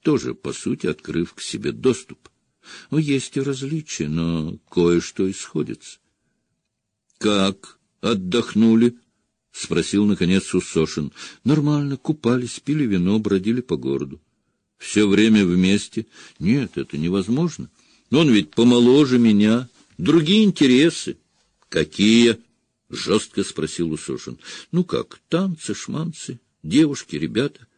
тоже, по сути, открыв к себе доступ. Есть и различия, но кое-что исходится. — Как отдохнули? — спросил, наконец, Усошин. — Нормально, купались, пили вино, бродили по городу. — Все время вместе? — Нет, это невозможно. Он ведь помоложе меня, другие интересы. — Какие? — жестко спросил Усошин. — Ну как, танцы, шманцы, девушки, ребята.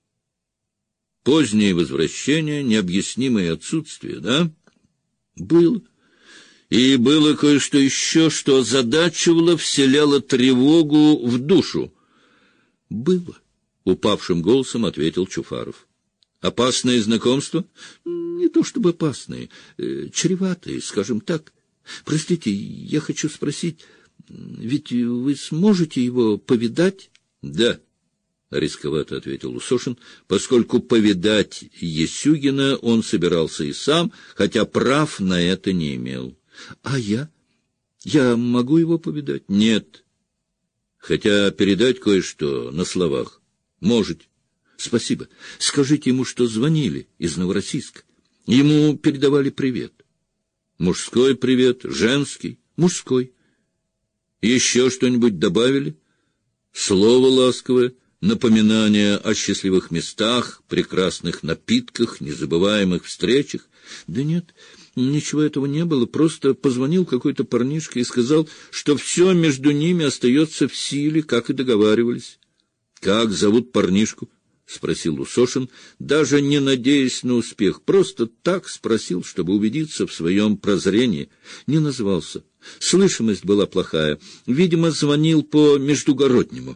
— Позднее возвращение, необъяснимое отсутствие, да? — Было. И было кое-что еще, что озадачивало, вселяло тревогу в душу. — Было, — упавшим голосом ответил Чуфаров. — Опасные знакомства? — Не то чтобы опасные, чреватые, скажем так. Простите, я хочу спросить, ведь вы сможете его повидать? — Да, — рисковато ответил Усошин, поскольку повидать Есюгина он собирался и сам, хотя прав на это не имел. — А я? Я могу его повидать? — Нет. Хотя передать кое-что на словах можете. — Спасибо. Скажите ему, что звонили из Новороссийска. Ему передавали привет. — Мужской привет, женский? — Мужской. — Еще что-нибудь добавили? Слово ласковое, напоминание о счастливых местах, прекрасных напитках, незабываемых встречах? — Да нет, ничего этого не было. Просто позвонил какой-то парнишка и сказал, что все между ними остается в силе, как и договаривались. — Как зовут парнишку? — спросил Усошин, даже не надеясь на успех. Просто так спросил, чтобы убедиться в своем прозрении. Не назвался. Слышимость была плохая. Видимо, звонил по междугороднему.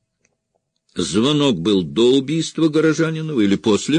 Звонок был до убийства Горожанинова или после?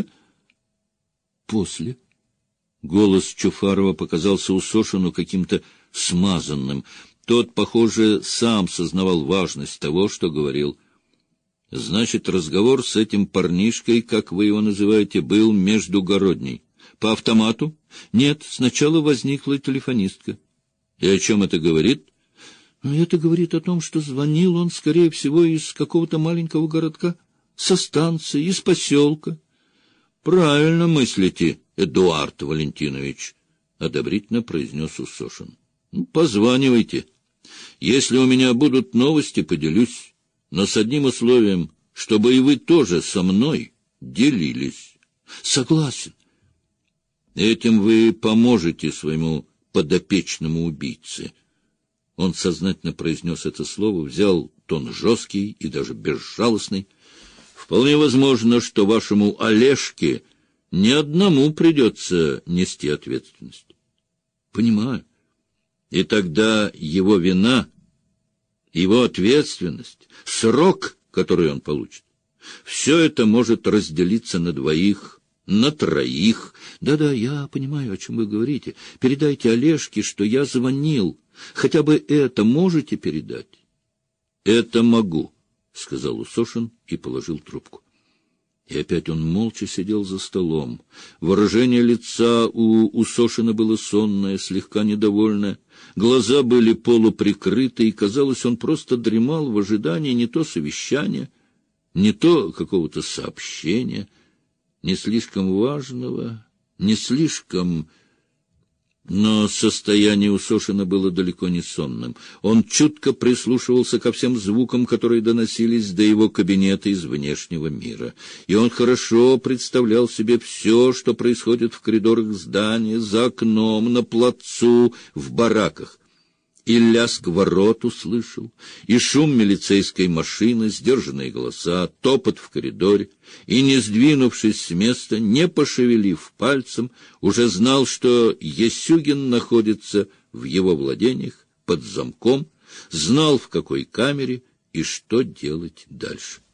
— После. Голос Чуфарова показался Усошину каким-то смазанным. Тот, похоже, сам сознавал важность того, что говорил. — Значит, разговор с этим парнишкой, как вы его называете, был междугородний. По автомату? Нет, сначала возникла телефонистка. И о чем это говорит? Это говорит о том, что звонил он, скорее всего, из какого-то маленького городка, со станции, из поселка. Правильно мыслите, Эдуард Валентинович, — одобрительно произнес Усошин. Позванивайте. Если у меня будут новости, поделюсь. Но с одним условием, чтобы и вы тоже со мной делились. Согласен. Этим вы поможете своему подопечному убийце. Он сознательно произнес это слово, взял тон жесткий и даже безжалостный. Вполне возможно, что вашему Олежке ни одному придется нести ответственность. Понимаю. И тогда его вина, его ответственность, срок, который он получит, все это может разделиться на двоих, на троих. Да-да, я понимаю, о чем вы говорите. Передайте Олежке, что я звонил. Хотя бы это можете передать? — Это могу, — сказал Усошин и положил трубку. И опять он молча сидел за столом. Выражение лица у Усошина было сонное, слегка недовольное. Глаза были полуприкрыты, и, казалось, он просто дремал в ожидании не то совещания, не то какого-то сообщения, не слишком важного, не слишком... Но состояние Усошина было далеко не сонным. Он чутко прислушивался ко всем звукам, которые доносились до его кабинета из внешнего мира. И он хорошо представлял себе все, что происходит в коридорах здания, за окном, на плацу, в бараках. И лязг ворот услышал, и шум милицейской машины, сдержанные голоса, топот в коридоре, и, не сдвинувшись с места, не пошевелив пальцем, уже знал, что Есюгин находится в его владениях под замком, знал, в какой камере и что делать дальше.